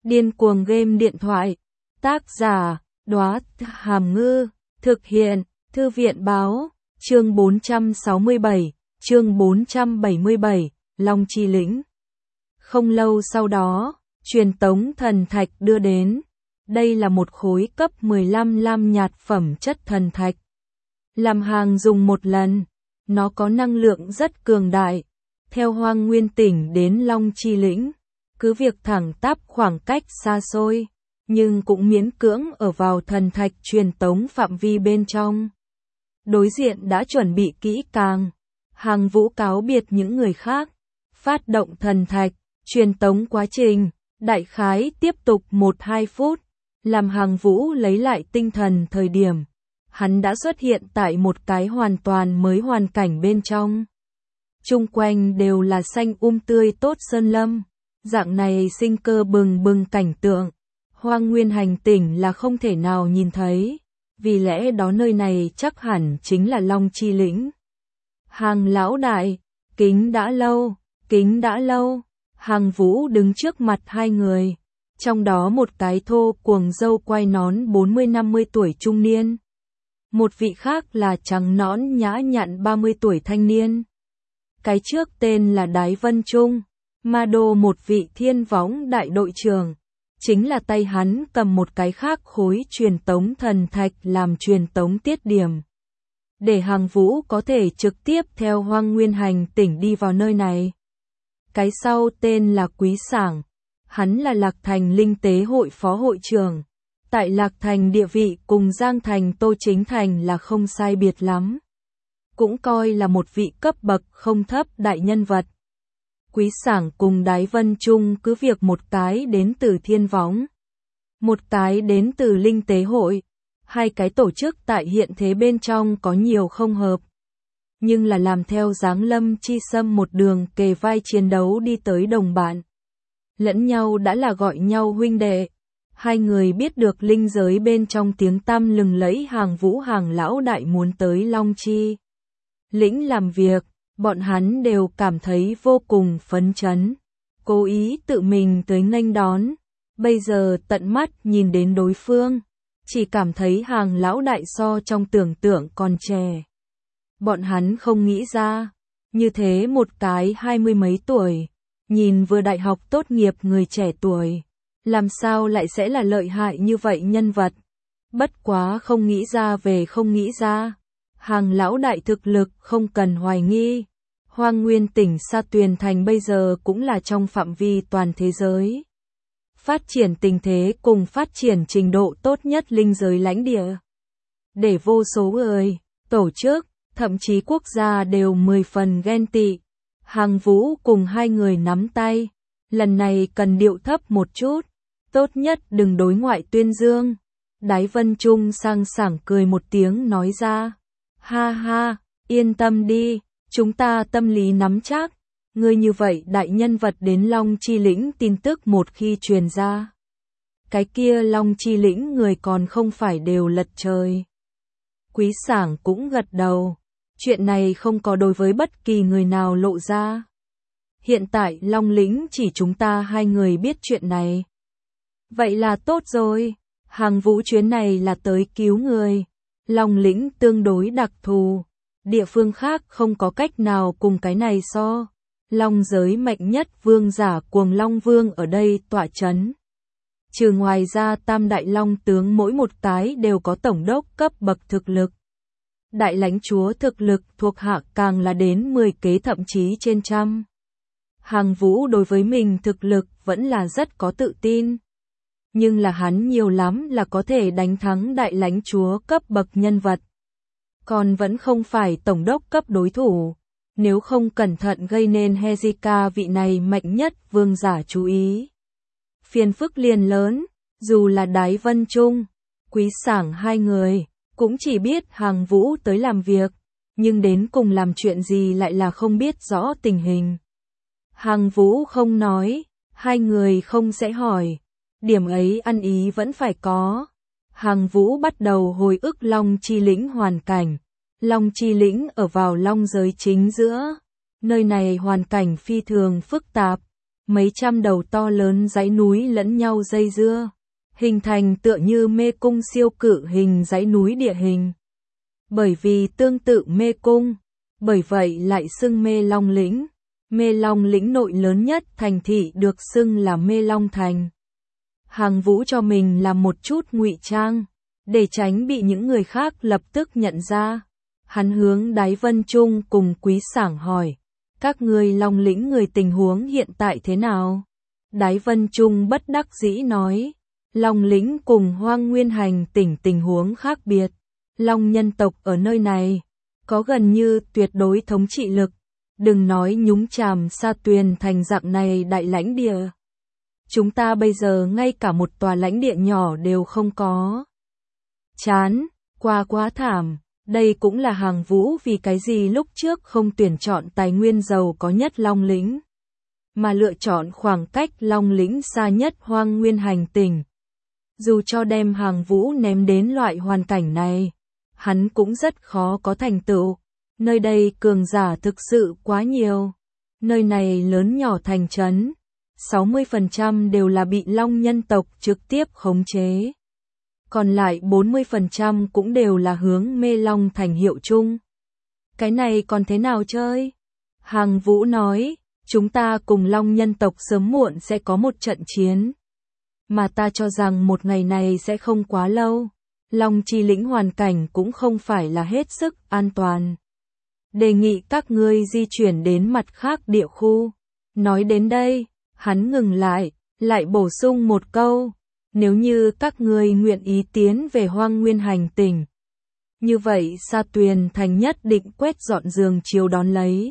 Điên cuồng game điện thoại. Tác giả, Đóa Hàm Ngư. Thực hiện, Thư viện báo. Chương 467, chương 477, Long Chi Lĩnh. Không lâu sau đó, truyền tống thần thạch đưa đến. Đây là một khối cấp 15 lam nhạt phẩm chất thần thạch. Làm hàng dùng một lần, nó có năng lượng rất cường đại. Theo Hoang Nguyên tỉnh đến Long Chi Lĩnh, cứ việc thẳng tắp khoảng cách xa xôi, nhưng cũng miễn cưỡng ở vào thần thạch truyền tống phạm vi bên trong. Đối diện đã chuẩn bị kỹ càng. Hàng Vũ cáo biệt những người khác, phát động thần thạch, truyền tống quá trình, đại khái tiếp tục 1-2 phút, làm Hàng Vũ lấy lại tinh thần thời điểm. Hắn đã xuất hiện tại một cái hoàn toàn mới hoàn cảnh bên trong. Chung quanh đều là xanh tươi tốt sơn lâm, dạng này sinh cơ bừng bừng cảnh tượng. Hoang Nguyên hành tỉnh là không thể nào nhìn thấy, vì lẽ đó nơi này chắc hẳn chính là Long Chi Lĩnh. Hàng lão đại, kính đã lâu. Hàng Vũ đứng trước mặt hai người, trong đó một cái thô cuồng râu quai nón 40-50 tuổi trung niên. Một vị khác là trắng nõn nhã nhặn 30 tuổi thanh niên. Cái trước tên là Đái Vân Trung, ma đô một vị thiên võng đại đội trưởng. Chính là tay hắn cầm một cái khác khối truyền tống thần thạch làm truyền tống tiết điểm. Để Hàng Vũ có thể trực tiếp theo Hoang Nguyên hành tỉnh đi vào nơi này. Cái sau tên là Quý Sảng, hắn là Lạc Thành Linh Tế Hội phó hội trưởng. Tại Lạc Thành địa vị cùng Giang Thành Tô Chính Thành là không sai biệt lắm. Cũng coi là một vị cấp bậc không thấp đại nhân vật. Quý Sảng cùng Đái Vân Trung cứ việc một cái đến từ Thiên Võng, một cái đến từ Linh Tế Hội. Hai cái tổ chức tại hiện thế bên trong có nhiều không hợp. Nhưng là làm theo Giáng Lâm Chi Sâm một đường kề vai chiến đấu đi tới đồng bạn. Lẫn nhau đã là gọi nhau huynh đệ. Hai người biết được linh giới bên trong tiếng tăm lừng lẫy Hàng Vũ hàng lão đại muốn tới Long Chi Lĩnh làm việc, bọn hắn đều cảm thấy vô cùng phấn chấn, cố ý tự mình tới nghênh đón. Bây giờ tận mắt nhìn đến đối phương, chỉ cảm thấy Hàng lão đại so trong tưởng tượng còn trẻ. Bọn hắn không nghĩ ra, như thế một cái 20 mấy tuổi, nhìn vừa đại học tốt nghiệp người trẻ tuổi, làm sao lại sẽ là lợi hại như vậy nhân vật. Bất quá không nghĩ ra về không nghĩ ra. Hàng lão đại thực lực không cần hoài nghi. Hoang Nguyên tỉnh Sa Tuyền Thành bây giờ cũng là trong phạm vi toàn thế giới. Phát triển tình thế cùng phát triển trình độ tốt nhất linh giới lãnh địa. Để vô số người, tổ chức, thậm chí quốc gia đều 10 phần ghen tị. Hàng Vũ cùng hai người nắm tay. Lần này cần điệu thấp một chút. Tốt nhất đừng đối ngoại tuyên dương. Đái Vân Trung sang sảng cười một tiếng nói ra. Ha ha, yên tâm đi, chúng ta tâm lý nắm chắc. Ngươi như vậy đại nhân vật đến Long Chi Lĩnh tin tức một khi truyền ra. Cái kia Long Chi Lĩnh người còn không phải đều lật trời. Quý Sảng cũng gật đầu. Chuyện này không có đối với bất kỳ người nào lộ ra. Hiện tại Long Lĩnh chỉ chúng ta hai người biết chuyện này. Vậy là tốt rồi. Hàng Vũ chuyến này là tới cứu người. Long Lĩnh tương đối đặc thù. Địa phương khác không có cách nào cùng cái này so. Long giới mạnh nhất vương giả Cuồng Long Vương ở đây tọa chấn. Trừ ngoài ra tam đại long tướng mỗi một cái đều có tổng đốc cấp bậc thực lực. Đại lãnh chúa thực lực thuộc hạ càng là đến 10 kế thậm chí trên trăm. Hàng Vũ đối với mình thực lực vẫn là rất có tự tin. Nhưng là hắn nhiều lắm là có thể đánh thắng đại lãnh chúa cấp bậc nhân vật. Còn vẫn không phải tổng đốc cấp đối thủ. Nếu không cẩn thận gây nên Heizika vị này mạnh nhất vương giả chú ý. Phiền phức liền lớn, dù là Đái Vân Trung, Quý Sảng hai người, cũng chỉ biết Hàng Vũ tới làm việc, nhưng đến cùng làm chuyện gì lại là không biết rõ tình hình. Hàng Vũ không nói, hai người không sẽ hỏi, điểm ấy ăn ý vẫn phải có. Hàng Vũ bắt đầu hồi ức Long Chi Lĩnh hoàn cảnh. Long Chi Lĩnh ở vào long giới chính giữa. Nơi này hoàn cảnh phi thường phức tạp. mấy trăm đầu to lớn dãy núi lẫn nhau dây dưa, hình thành tựa như mê cung siêu cự hình dãy núi địa hình. Bởi vì tương tự mê cung, bởi vậy lại xưng Mê Long lĩnh. Mê Long lĩnh nội lớn nhất thành thị được xưng là Mê Long thành. Hàng Vũ cho mình làm một chút ngụy trang, để tránh bị những người khác lập tức nhận ra. Hắn hướng Đái Vân Trung cùng Quý Sảng hỏi, các ngươi Long lĩnh người tình huống hiện tại thế nào? Đái Vân Trung bất đắc dĩ nói, Long lĩnh cùng Hoang Nguyên Hành tỉnh tình huống khác biệt. Long nhân tộc ở nơi này, có gần như tuyệt đối thống trị lực. Đừng nói nhúng chàm Sa Tuyền thành dạng này đại lãnh địa. Chúng ta bây giờ ngay cả một tòa lãnh địa nhỏ đều không có. Chán, quá thảm. Đây cũng là Hàng Vũ vì cái gì lúc trước không tuyển chọn tài nguyên giàu có nhất Long lĩnh, mà lựa chọn khoảng cách Long lĩnh xa nhất Hoang Nguyên Hành tỉnh. Dù cho đem Hàng Vũ ném đến loại hoàn cảnh này, hắn cũng rất khó có thành tựu. Nơi đây cường giả thực sự quá nhiều. Nơi này lớn nhỏ thành trấn, 60% đều là bị Long nhân tộc trực tiếp khống chế. Còn lại 40% cũng đều là hướng Mê Long thành hiệu chung. Cái này còn thế nào chơi? Hàng Vũ nói, chúng ta cùng Long nhân tộc sớm muộn sẽ có một trận chiến. Mà ta cho rằng một ngày này sẽ không quá lâu. Long chi lĩnh hoàn cảnh cũng không phải là hết sức an toàn. Đề nghị các ngươi di chuyển đến mặt khác địa khu. Nói đến đây, hắn ngừng lại bổ sung một câu. Nếu như các ngươi nguyện ý tiến về Hoang Nguyên Hành tỉnh, như vậy Sa Tuyền thành nhất định quét dọn giường chiếu đón lấy.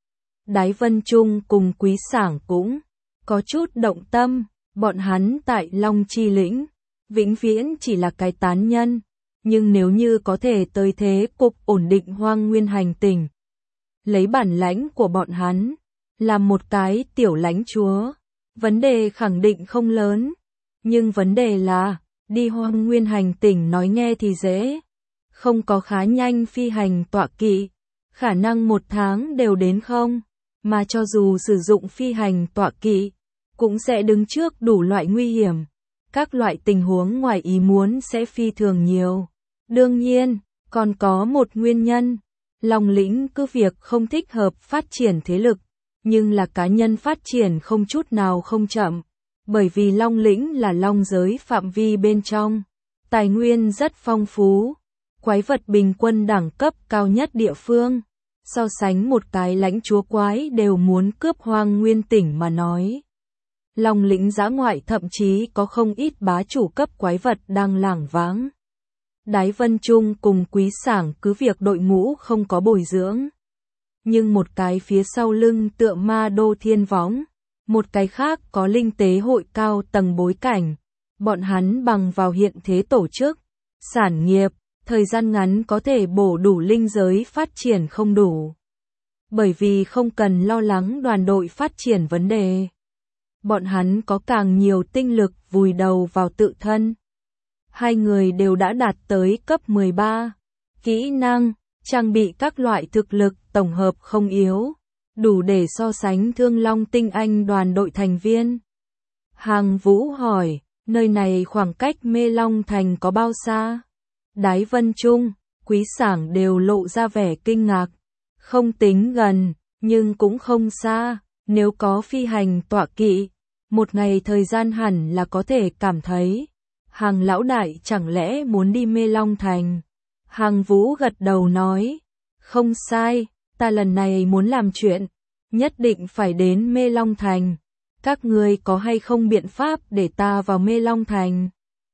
Đái Vân Trung cùng Quý Sảng cũng có chút động tâm, bọn hắn tại Long Chi lĩnh, vĩnh viễn chỉ là cái tán nhân, nhưng nếu như có thể tới thế cục ổn định Hoang Nguyên Hành tỉnh, lấy bản lãnh của bọn hắn, làm một cái tiểu lãnh chúa, vấn đề khẳng định không lớn. Nhưng vấn đề là, đi Hoang Nguyên Hành tỉnh nói nghe thì dễ, không có khá nhanh phi hành tọa kỵ, khả năng 1 tháng đều đến không, mà cho dù sử dụng phi hành tọa kỵ, cũng sẽ đứng trước đủ loại nguy hiểm, các loại tình huống ngoài ý muốn sẽ phi thường nhiều. Đương nhiên, còn có một nguyên nhân, Long lĩnh cứ việc không thích hợp phát triển thế lực, nhưng là cá nhân phát triển không chút nào không chậm. Bởi vì Long lĩnh là Long giới phạm vi bên trong, tài nguyên rất phong phú, quái vật bình quân đẳng cấp cao nhất địa phương, so sánh một cái lãnh chúa quái đều muốn cướp Hoang Nguyên tỉnh mà nói. Long lĩnh dã ngoại thậm chí có không ít bá chủ cấp quái vật đang lảng vãng. Đái Vân Trung cùng Quý Sảng cứ việc đội ngũ không có bồi dưỡng, nhưng một cái phía sau lưng tựa Ma Đô Thiên Võng, một cái khác có linh tế hội cao tầng bối cảnh, bọn hắn bằng vào hiện thế tổ chức, sản nghiệp, thời gian ngắn có thể bổ đủ linh giới phát triển không đủ. Bởi vì không cần lo lắng đoàn đội phát triển vấn đề. Bọn hắn có càng nhiều tinh lực vùi đầu vào tự thân. Hai người đều đã đạt tới cấp 13. Kỹ năng, trang bị các loại thực lực tổng hợp không yếu, đủ để so sánh Thương Long tinh anh đoàn đội thành viên. Hàng Vũ hỏi, nơi này khoảng cách Mê Long thành có bao xa? Đái Vân Trung, Quý Sảng đều lộ ra vẻ kinh ngạc. Không tính gần, nhưng cũng không xa, nếu có phi hành tọa kỵ, một ngày thời gian hẳn là có thể cảm thấy. Hàng lão đại chẳng lẽ muốn đi Mê Long thành? Hàng Vũ gật đầu nói, không sai, ta lần này muốn làm chuyện, nhất định phải đến Mê Long thành. Các ngươi có hay không biện pháp để ta vào Mê Long thành?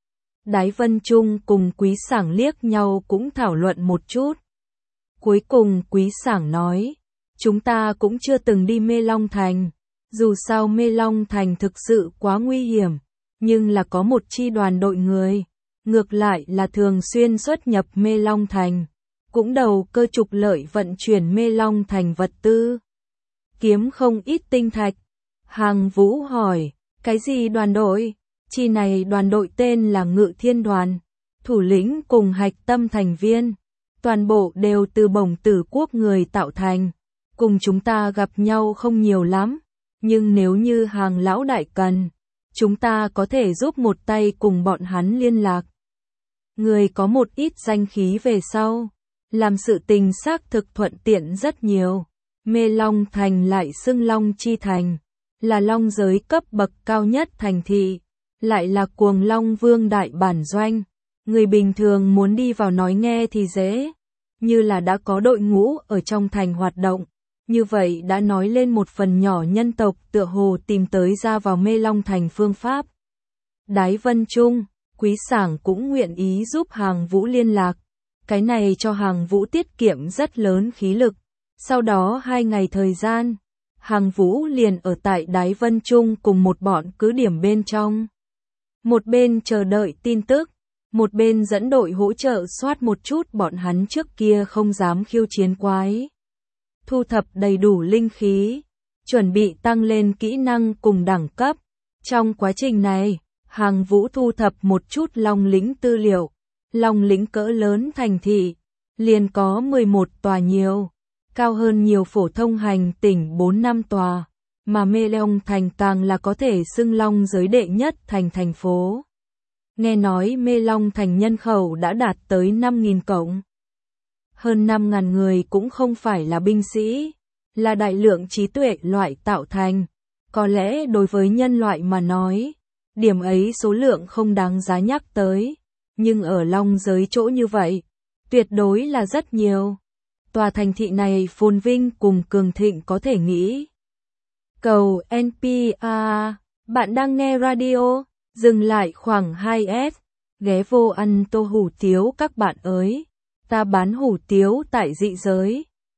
Đái Vân Trung cùng Quý Sảng liếc nhau cũng thảo luận một chút. Cuối cùng Quý Sảng nói, chúng ta cũng chưa từng đi Mê Long thành, dù sao Mê Long thành thực sự quá nguy hiểm, nhưng là có một chi đoàn đội người, ngược lại là thường xuyên xuất nhập Mê Long thành, cũng đầu cơ trục lợi vận chuyển Mê Long thành vật tư, kiếm không ít tinh thạch. Hàng Vũ hỏi, cái gì đoàn đội? Chi này đoàn đội tên là Ngự Thiên đoàn, thủ lĩnh cùng hạch tâm thành viên, toàn bộ đều từ Bổng Tử quốc người tạo thành, cùng chúng ta gặp nhau không nhiều lắm, Nhưng nếu như Hàng lão đại cần, chúng ta có thể giúp một tay cùng bọn hắn liên lạc. Người có một ít danh khí về sau, làm sự tình xác thực thuận tiện rất nhiều. Mê Long Thành lại xưng Long Chi Thành, là long giới cấp bậc cao nhất thành thị, lại là Cuồng Long Vương đại bản doanh. Người bình thường muốn đi vào nói nghe thì dễ, như là đã có đội ngũ ở trong thành hoạt động. Như vậy đã nói lên một phần nhỏ nhân tộc tựa hồ tìm tới ra vào Mê Long Thành phương pháp. Đái Vân Trung, Quý Sảng cũng nguyện ý giúp Hàng Vũ liên lạc. Cái này cho Hàng Vũ tiết kiệm rất lớn khí lực. Sau đó 2 ngày thời gian, Hàng Vũ liền ở tại Đái Vân Trung cùng một bọn cứ điểm bên trong. Một bên chờ đợi tin tức, một bên dẫn đội hỗ trợ soát một chút bọn hắn trước kia không dám khiêu chiến quái. Thu thập đầy đủ linh khí, chuẩn bị tăng lên kỹ năng cùng đẳng cấp. Trong quá trình này, Hàng Vũ thu thập một chút Long lĩnh tư liệu. Long lĩnh cỡ lớn thành thị, liền có 11 tòa nhiều, cao hơn nhiều phổ thông hành tỉnh 4-5 tòa, mà Mê Long Thành càng là có thể xưng Long giới đệ nhất thành phố. Nghe nói Mê Long Thành nhân khẩu đã đạt tới 5.000 cộng. Hơn 5.000 người cũng không phải là binh sĩ, là đại lượng trí tuệ loại tạo thành. Có lẽ đối với nhân loại mà nói, điểm ấy số lượng không đáng giá nhắc tới, nhưng ở Long giới chỗ như vậy, tuyệt đối là rất nhiều. Tòa thành thị này phồn vinh cùng cường thịnh có thể nghĩ. Cầu NPA, bạn đang nghe radio, dừng lại khoảng 2S, ghé vô ăn tô hủ tiếu các bạn ơi. Ta bán hủ tiếu tại dị giới,